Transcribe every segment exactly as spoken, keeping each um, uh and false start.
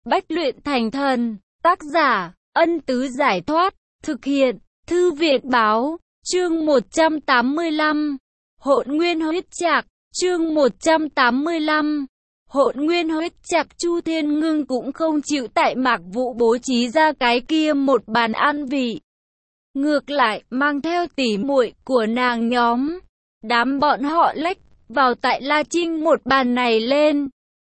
bách luyện thành thần. Tác giả, Ân Tứ Giải Thoát. Thực hiện, Thư Viện Báo. Chương một trăm tám mươi lăm. Hỗn Nguyên Huyết Trạc. Chương một trăm tám mươi lăm. Hỗn Nguyên Huyết Trạc. Chu Thiên Ngưng cũng không chịu tại Mạc Vũ bố trí ra cái kia một bàn ăn vị. Ngược lại, mang theo tỉ muội của nàng nhóm. Đám bọn họ lách vào tại La Trinh một bàn này lên.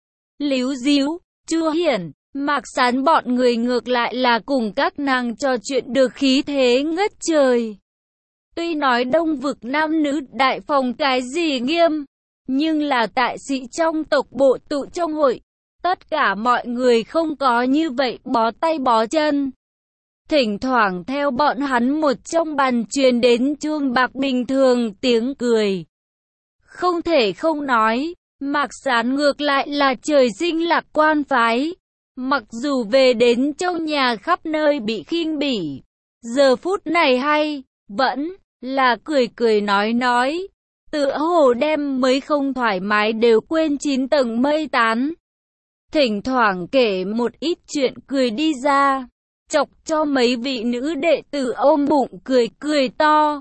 Líu díu, Chu Hiển, Mạc Sán bọn người ngược lại là cùng các nàng trò chuyện được khí thế ngất trời. Tuy nói Đông Vực nam nữ đại phòng cái gì nghiêm, nhưng là tại sĩ trong tộc bộ tụ trong hội, tất cả mọi người không có như vậy bó tay bó chân. Thỉnh thoảng theo bọn hắn một trong bàn truyền đến chuông bạc bình thường tiếng cười. Không thể không nói, Mạc Sán ngược lại là trời sinh lạc quan phái. Mặc dù về đến trong nhà khắp nơi bị khinh bỉ, giờ phút này hay, vẫn là cười cười nói nói, tựa hồ đem mấy không thoải mái đều quên chín tầng mây tán. Thỉnh thoảng kể một ít chuyện cười đi ra, chọc cho mấy vị nữ đệ tử ôm bụng cười cười to.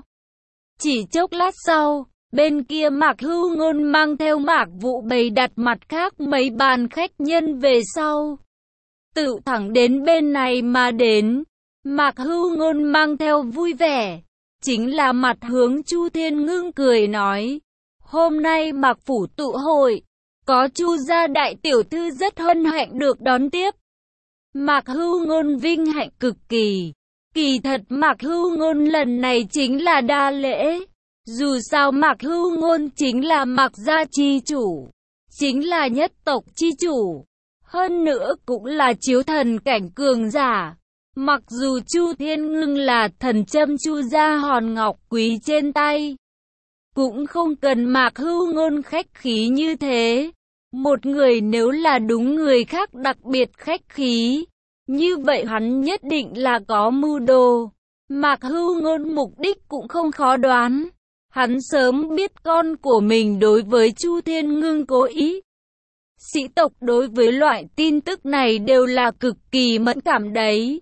Chỉ chốc lát sau, bên kia Mạc Hưu Ngôn mang theo Mạc Vũ bày đặt mặt khác mấy bàn khách nhân về sau. Tự thẳng đến bên này mà đến, Mạc Hưu Ngôn mang theo vui vẻ, chính là mặt hướng Chu Thiên Ngưng cười nói, hôm nay Mạc Phủ tụ hội, có Chu gia đại tiểu thư rất hân hạnh được đón tiếp. Mạc Hưu Ngôn vinh hạnh cực kỳ, kỳ thật Mạc Hưu Ngôn lần này chính là đa lễ, dù sao Mạc Hưu Ngôn chính là Mạc gia chi chủ, chính là nhất tộc chi chủ. Hơn nữa cũng là chiếu thần cảnh cường giả. Mặc dù Chu Thiên Ngưng là thần châm Chu gia hòn ngọc quý trên tay, cũng không cần Mạc Hưu Ngôn khách khí như thế. Một người nếu là đúng người khác đặc biệt khách khí, như vậy hắn nhất định là có mưu đồ. Mạc Hưu Ngôn mục đích cũng không khó đoán. Hắn sớm biết con của mình đối với Chu Thiên Ngưng cố ý. Sĩ tộc đối với loại tin tức này đều là cực kỳ mẫn cảm đấy.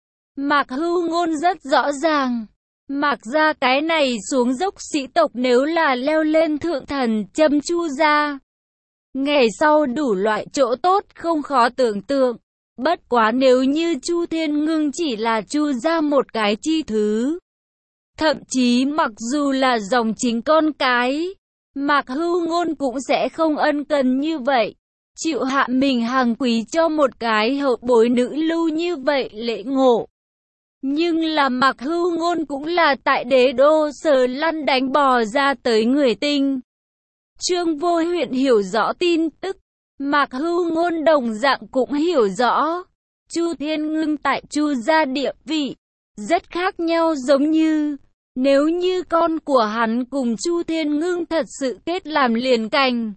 Mạc Hưu Ngôn rất rõ ràng. Mạc gia cái này xuống dốc sĩ tộc nếu là leo lên thượng thần châm Chu gia, ngày sau đủ loại chỗ tốt không khó tưởng tượng. Bất quá nếu như Chu Thiên Ngưng chỉ là Chu gia một cái chi thứ, thậm chí mặc dù là dòng chính con cái, Mạc Hưu Ngôn cũng sẽ không ân cần như vậy, chịu hạ mình hàng quý cho một cái hậu bối nữ lưu như vậy lễ ngộ. Nhưng là Mạc Hưu Ngôn cũng là tại đế đô Sở lăn đánh bò ra tới người tinh. Trương Vô Huyện hiểu rõ tin tức, Mạc Hưu Ngôn đồng dạng cũng hiểu rõ. Chu Thiên Ngưng tại Chu gia địa vị rất khác nhau, giống như nếu như con của hắn cùng Chu Thiên Ngưng thật sự kết làm liền cành,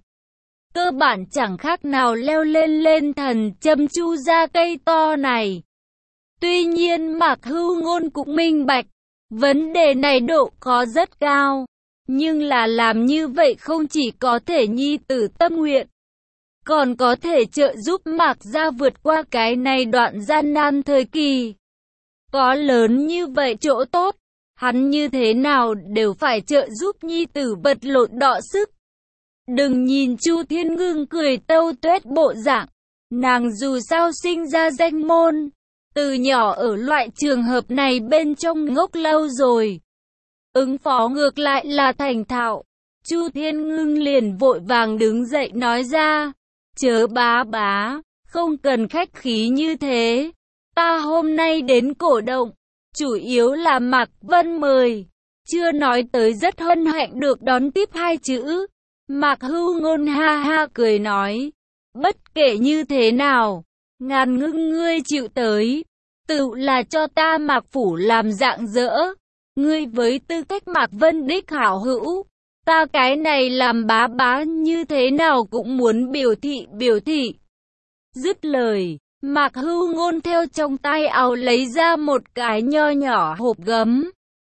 cơ bản chẳng khác nào leo lên lên thần châm Chu gia cây to này. Tuy nhiên Mạc Hưu Ngôn cũng minh bạch, vấn đề này độ khó rất cao, nhưng là làm như vậy không chỉ có thể nhi tử tâm nguyện, còn có thể trợ giúp Mạc gia vượt qua cái này đoạn gian nan thời kỳ. Có lớn như vậy chỗ tốt, hắn như thế nào đều phải trợ giúp nhi tử vật lộn đọ sức. Đừng nhìn Chu Thiên Ngưng cười tâu tuét bộ dạng, nàng dù sao sinh ra danh môn, từ nhỏ ở loại trường hợp này bên trong ngốc lâu rồi. Ứng phó ngược lại là thành thạo. Chu Thiên Ngưng liền vội vàng đứng dậy nói ra, chớ bá bá, không cần khách khí như thế. Ta hôm nay đến cổ động, chủ yếu là Mạc Vân mời, chưa nói tới rất hân hạnh được đón tiếp hai chữ. Mạc Hưu Ngôn ha ha cười nói, bất kể như thế nào, Ngàn Ngưng ngươi chịu tới, tự là cho ta Mạc Phủ làm dạng dỡ. Ngươi với tư cách Mạc Vân đích hảo hữu, ta cái này làm bá bá như thế nào cũng muốn biểu thị biểu thị. Dứt lời, Mạc Hưu Ngôn theo trong tay áo lấy ra một cái nho nhỏ hộp gấm.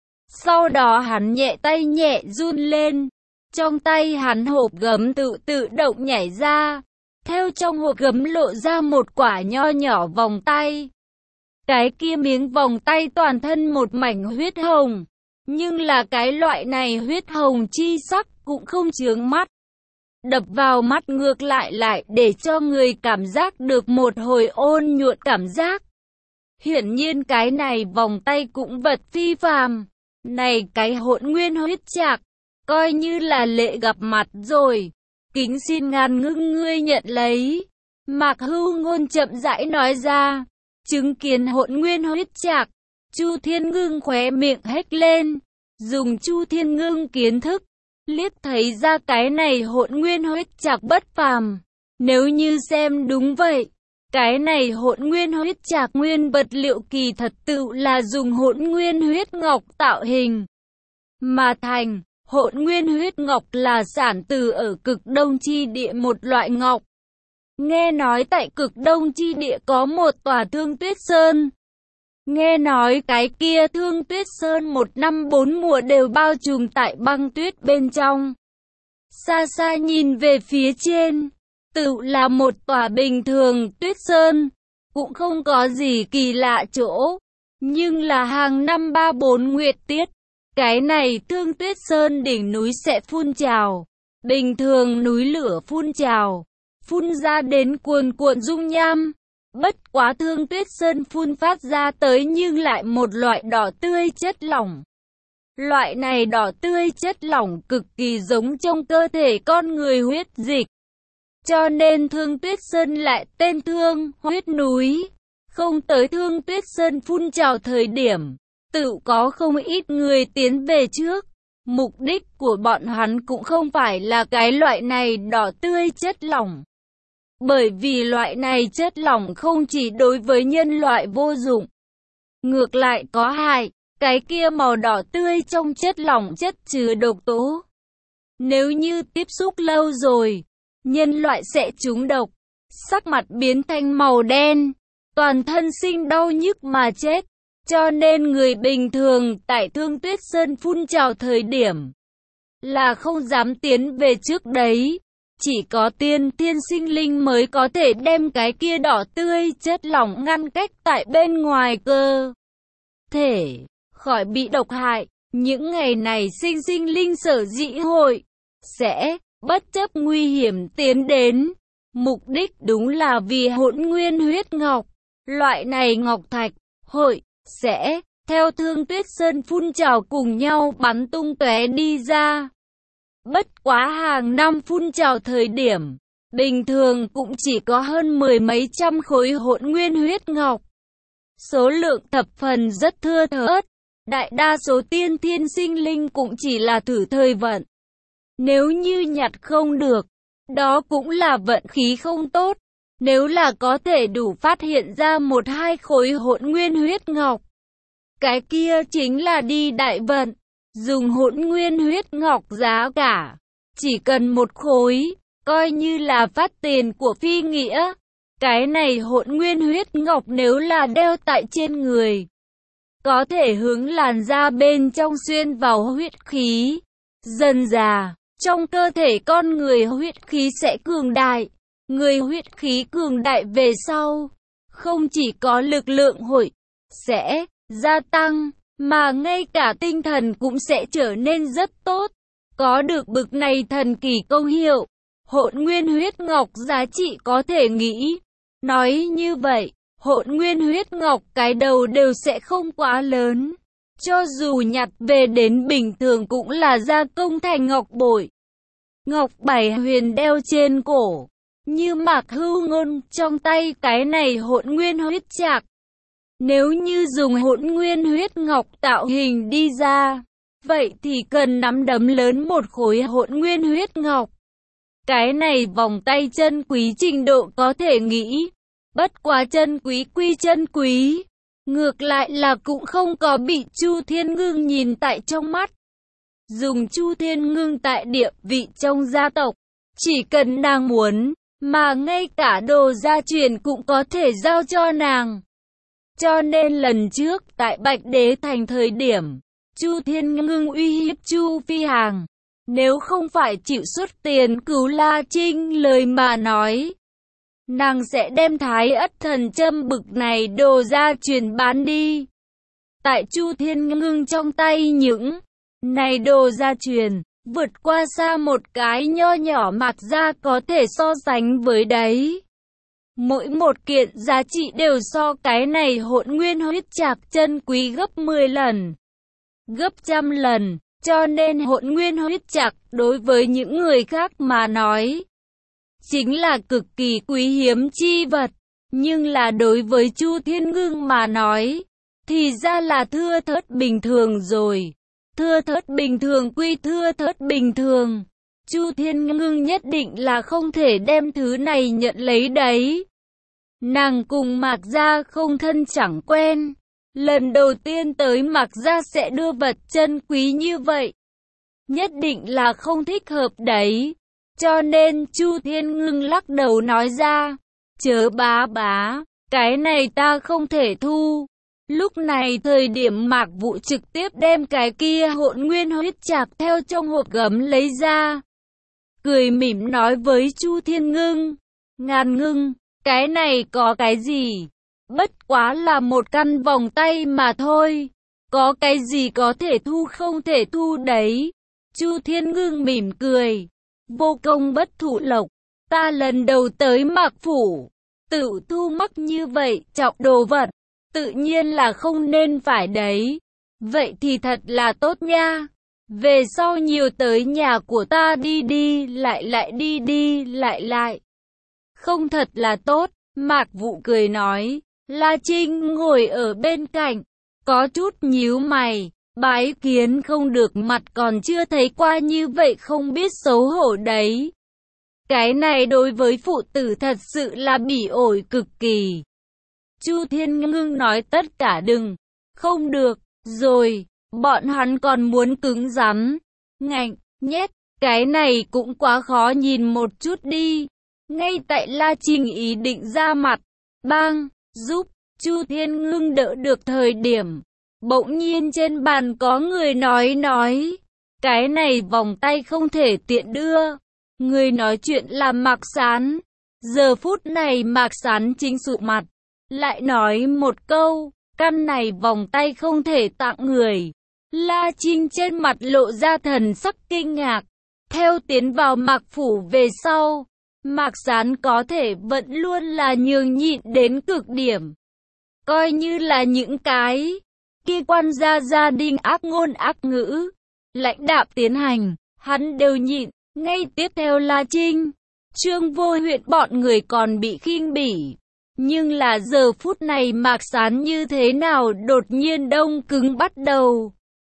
Sau đó hắn nhẹ tay nhẹ run lên, trong tay hắn hộp gấm tự tự động nhảy ra. theo trong hộp gấm lộ ra một quả nho nhỏ vòng tay. Cái kia miếng vòng tay toàn thân một mảnh huyết hồng, nhưng là cái loại này huyết hồng chi sắc cũng không chướng mắt. Đập vào mắt ngược lại lại để cho người cảm giác được một hồi ôn nhuận cảm giác. Hiển nhiên cái này vòng tay cũng vật phi phàm. Này cái hỗn nguyên huyết trạc, coi như là lệ gặp mặt rồi. Kính xin ngàn ngưng ngươi nhận lấy. Mạc Hưu Ngôn chậm rãi nói ra. Chứng kiến hỗn nguyên huyết trạc, Chu Thiên Ngưng khóe miệng hét lên. Dùng Chu Thiên Ngưng kiến thức, liếc thấy ra cái này hỗn nguyên huyết trạc bất phàm. Nếu như xem đúng vậy, cái này hỗn nguyên huyết trạc nguyên vật liệu kỳ thật tự là dùng hỗn nguyên huyết ngọc tạo hình mà thành. Hỗn nguyên huyết ngọc là sản từ ở cực đông chi địa một loại ngọc. Nghe nói tại cực đông chi địa có một tòa Thương Tuyết Sơn. Nghe nói cái kia Thương Tuyết Sơn một năm bốn mùa đều bao trùm tại băng tuyết bên trong. Xa xa nhìn về phía trên, tự là một tòa bình thường tuyết sơn, cũng không có gì kỳ lạ chỗ. Nhưng là hàng năm ba bốn nguyệt tiết, cái này Thương Tuyết Sơn đỉnh núi sẽ phun trào. Bình thường núi lửa phun trào, phun ra đến cuồn cuộn dung nham. Bất quá Thương Tuyết Sơn phun phát ra tới nhưng lại một loại đỏ tươi chất lỏng. Loại này đỏ tươi chất lỏng cực kỳ giống trong cơ thể con người huyết dịch. Cho nên Thương Tuyết Sơn lại tên Thương huyết núi. Không tới Thương Tuyết Sơn phun trào thời điểm, tự có không ít người tiến về trước. Mục đích của bọn hắn cũng không phải là cái loại này đỏ tươi chất lỏng. Bởi vì loại này chất lỏng không chỉ đối với nhân loại vô dụng, ngược lại có hại. Cái kia màu đỏ tươi trong chất lỏng chất chứa độc tố. Nếu như tiếp xúc lâu rồi, nhân loại sẽ trúng độc, sắc mặt biến thành màu đen, toàn thân sinh đau nhức mà chết. Cho nên người bình thường tại Thương Tuyết Sơn phun trào thời điểm là không dám tiến về trước đấy. Chỉ có tiên thiên sinh linh mới có thể đem cái kia đỏ tươi chất lỏng ngăn cách tại bên ngoài cơ thể, khỏi bị độc hại. Những ngày này sinh sinh linh sở dĩ hội sẽ bất chấp nguy hiểm tiến đến. Mục đích đúng là vì hỗn nguyên huyết ngọc. Loại này ngọc thạch hội sẽ theo Thương Tuyết Sơn phun trào cùng nhau bắn tung tóe đi ra. Bất quá hàng năm phun trào thời điểm, bình thường cũng chỉ có hơn mười mấy trăm khối hỗn nguyên huyết ngọc. Số lượng thập phần rất thưa thớt. Đại đa số tiên thiên sinh linh cũng chỉ là thử thời vận. Nếu như nhặt không được, đó cũng là vận khí không tốt. Nếu là có thể đủ phát hiện ra một hai khối hỗn nguyên huyết ngọc, cái kia chính là đi đại vận. Dùng hỗn nguyên huyết ngọc giá cả, chỉ cần một khối, coi như là phát tiền của phi nghĩa. Cái này hỗn nguyên huyết ngọc nếu là đeo tại trên người, có thể hướng làn da bên trong xuyên vào huyết khí. Dần dà, trong cơ thể con người huyết khí sẽ cường đại. Người huyết khí cường đại về sau, không chỉ có lực lượng hội sẽ gia tăng, mà ngay cả tinh thần cũng sẽ trở nên rất tốt. Có được bực này thần kỳ công hiệu, hỗn nguyên huyết ngọc giá trị có thể nghĩ. Nói như vậy, hỗn nguyên huyết ngọc cái đầu đều sẽ không quá lớn. Cho dù nhặt về đến bình thường cũng là gia công thành ngọc bội, ngọc bảy huyền đeo trên cổ. Như Mạc Hưu Ngôn trong tay cái này hỗn nguyên huyết trạc. Nếu như dùng hỗn nguyên huyết ngọc tạo hình đi ra, vậy thì cần nắm đấm lớn một khối hỗn nguyên huyết ngọc. Cái này vòng tay chân quý trình độ có thể nghĩ. Bất quá chân quý quy chân quý, ngược lại là cũng không có bị Chu Thiên Ngưng nhìn tại trong mắt. Dùng Chu Thiên Ngưng tại địa vị trong gia tộc, chỉ cần nàng muốn, mà ngay cả đồ gia truyền cũng có thể giao cho nàng. Cho nên lần trước tại Bạch Đế Thành thời điểm, Chu Thiên Ngưng uy hiếp Chu Phi Hàng. Nếu không phải chịu xuất tiền cứu La Trinh lời mà nói, nàng sẽ đem Thái Ất Thần Châm bực này đồ ra truyền bán đi. Tại Chu Thiên Ngưng trong tay những này đồ gia truyền, vượt qua xa một cái nho nhỏ Mạc gia có thể so sánh với đấy. Mỗi một kiện giá trị đều so cái này Hỗn Nguyên Huyết Trạc chân quý gấp mười lần, gấp trăm lần, cho nên Hỗn Nguyên Huyết Trạc đối với những người khác mà nói chính là cực kỳ quý hiếm chi vật, nhưng là đối với Chu Thiên Ngưng mà nói thì ra là thưa thớt bình thường rồi. Thưa thớt bình thường quy thưa thớt bình thường. Chu Thiên Ngưng nhất định là không thể đem thứ này nhận lấy đấy. Nàng cùng Mạc gia không thân chẳng quen. Lần đầu tiên tới Mạc gia sẽ đưa vật chân quý như vậy. Nhất định là không thích hợp đấy. Cho nên Chu Thiên Ngưng lắc đầu nói ra. Chớ bá bá, cái này ta không thể thu. Lúc này thời điểm Mạc Vũ trực tiếp đem cái kia Hỗn Nguyên Huyết Trạc theo trong hộp gấm lấy ra. Cười mỉm nói với Chu Thiên Ngưng. Ngàn Ngưng, cái này có cái gì? Bất quá là một căn vòng tay mà thôi. Có cái gì có thể thu không thể thu đấy? Chu Thiên Ngưng mỉm cười. Vô công bất thụ lộc. Ta lần đầu tới Mạc Phủ, tự thu mắc như vậy trọng đồ vật. Tự nhiên là không nên phải đấy. Vậy thì thật là tốt nha. Về sau nhiều tới nhà của ta đi đi lại lại đi đi lại lại. Không thật là tốt. Mạc Vũ cười nói. La Trinh ngồi ở bên cạnh, có chút nhíu mày. Bái kiến không được, mặt còn chưa thấy qua như vậy không biết xấu hổ đấy. Cái này đối với phụ tử thật sự là bỉ ổi cực kỳ. Chu Thiên Ngưng nói tất cả đừng, không được, rồi, bọn hắn còn muốn cứng rắn, ngạnh, nhét, cái này cũng quá khó nhìn một chút đi. Ngay tại La Trinh ý định ra mặt, bang, giúp, Chu Thiên Ngưng đỡ được thời điểm. Bỗng nhiên trên bàn có người nói nói, cái này vòng tay không thể tiện đưa. Người nói chuyện là Mạc Sán. Giờ phút này Mạc Sán chính sụ mặt. Lại nói một câu, căn này vòng tay không thể tặng người. La Trinh trên mặt lộ ra thần sắc kinh ngạc. Theo tiến vào Mạc Phủ về sau, Mạc Sán có thể vẫn luôn là nhường nhịn đến cực điểm. Coi như là những cái kia quan gia gia đình ác ngôn ác ngữ, lãnh đạo tiến hành, hắn đều nhịn. Ngay tiếp theo La Trinh, Trương Vô Huyện bọn người còn bị khinh bỉ. Nhưng là giờ phút này Mạc Sán như thế nào đột nhiên đông cứng bắt đầu.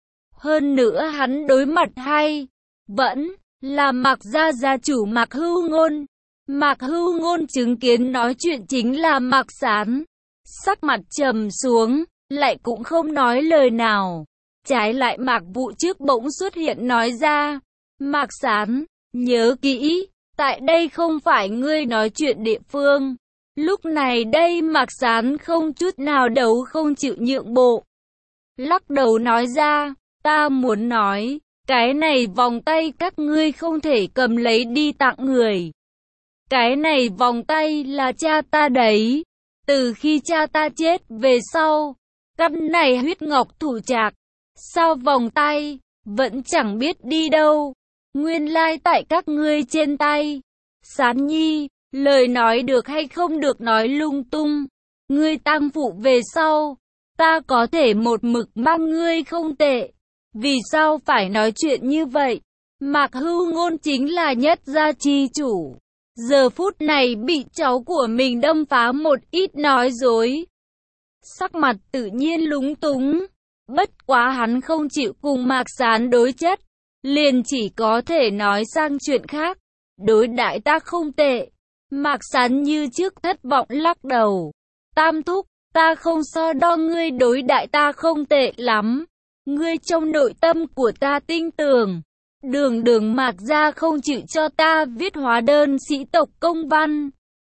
Hơn nữa hắn đối mặt hay, vẫn là Mạc gia gia chủ Mạc Hưu Ngôn. Mạc Hưu Ngôn chứng kiến nói chuyện chính là Mạc Sán. Sắc mặt trầm xuống, lại cũng không nói lời nào. Trái lại Mạc Vũ trước bỗng xuất hiện nói ra. Mạc Sán, nhớ kỹ, tại đây không phải ngươi nói chuyện địa phương. Lúc này đây Mạc Sán không chút nào đấu không chịu nhượng bộ. Lắc đầu nói ra, ta muốn nói, cái này vòng tay các ngươi không thể cầm lấy đi tặng người. Cái này vòng tay là cha ta đấy. Từ khi cha ta chết về sau, căn này huyết ngọc thủ trạc, sao vòng tay, vẫn chẳng biết đi đâu. Nguyên lai tại các ngươi trên tay. Sán Nhi, lời nói được hay không được nói lung tung. Ngươi tang phụ về sau, ta có thể một mực mang ngươi không tệ. Vì sao phải nói chuyện như vậy? Mạc Hưu Ngôn chính là nhất gia chi chủ. Giờ phút này bị cháu của mình đâm phá một ít nói dối. Sắc mặt tự nhiên lúng túng. Bất quá hắn không chịu cùng Mạc Sán đối chất. Liền chỉ có thể nói sang chuyện khác. Đối đại ta không tệ. Mạc Sán như trước thất vọng lắc đầu. Tam thúc, ta không so đo ngươi đối đại ta không tệ lắm. Ngươi trong nội tâm của ta tin tưởng. Đường đường Mạc gia không chịu cho ta viết hóa đơn sĩ tộc công văn.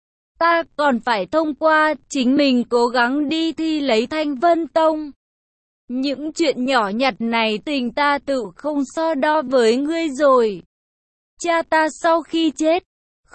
Ta còn phải thông qua chính mình cố gắng đi thi lấy Thanh Vân Tông. Những chuyện nhỏ nhặt này tình ta tự không so đo với ngươi rồi. Cha ta sau khi chết,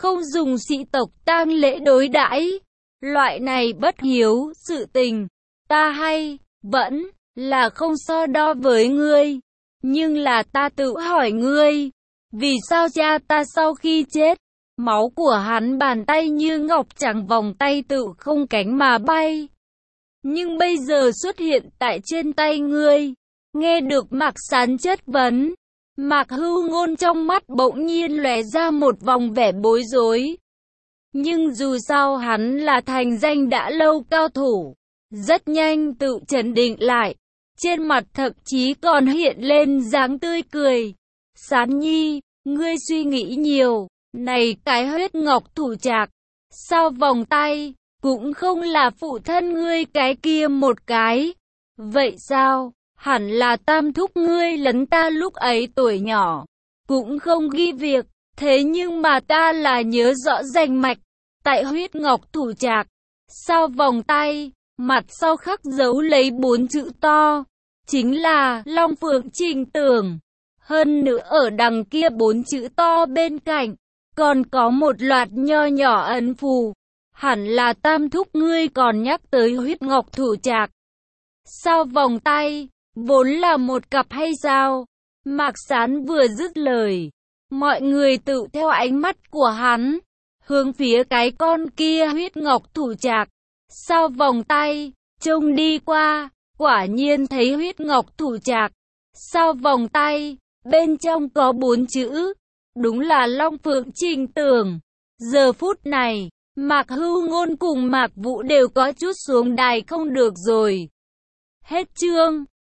không dùng sĩ tộc tang lễ đối đãi. Loại này bất hiếu sự tình, ta hay vẫn là không so đo với ngươi. Nhưng là ta tự hỏi ngươi, vì sao cha ta sau khi chết, máu của hắn bàn tay như ngọc chẳng vòng tay tự không cánh mà bay. Nhưng bây giờ xuất hiện tại trên tay ngươi. Nghe được Mạc Sán chất vấn, Mạc Hưu Ngôn trong mắt bỗng nhiên lóe ra một vòng vẻ bối rối. Nhưng dù sao hắn là thành danh đã lâu cao thủ, rất nhanh tự trấn định lại, trên mặt thậm chí còn hiện lên dáng tươi cười. Sán Nhi, ngươi suy nghĩ nhiều, này cái huyết ngọc thủ trạc, sao vòng tay, cũng không là phụ thân ngươi cái kia một cái. Vậy sao, hẳn là tam thúc ngươi lấn ta lúc ấy tuổi nhỏ, cũng không ghi việc, thế nhưng mà ta là nhớ rõ rành mạch, tại huyết ngọc thủ trạc, sao vòng tay, mặt sau khắc dấu lấy bốn chữ to, chính là Long Phượng Trình Tường. Hơn nữa ở đằng kia bốn chữ to bên cạnh, còn có một loạt nho nhỏ ấn phù. Hẳn là tam thúc ngươi còn nhắc tới huyết ngọc thủ trạc. Sao vòng tay, vốn là một cặp hay sao? Mạc Sán vừa dứt lời, mọi người tự theo ánh mắt của hắn, hướng phía cái con kia huyết ngọc thủ trạc. Sao vòng tay, trông đi qua, quả nhiên thấy huyết ngọc thủ trạc. Sao vòng tay, bên trong có bốn chữ, đúng là Long Phượng Trình Tường. Giờ phút này, Mạc Hưu Ngôn cùng Mạc Vũ đều có chút xuống đài không được rồi. Hết chương.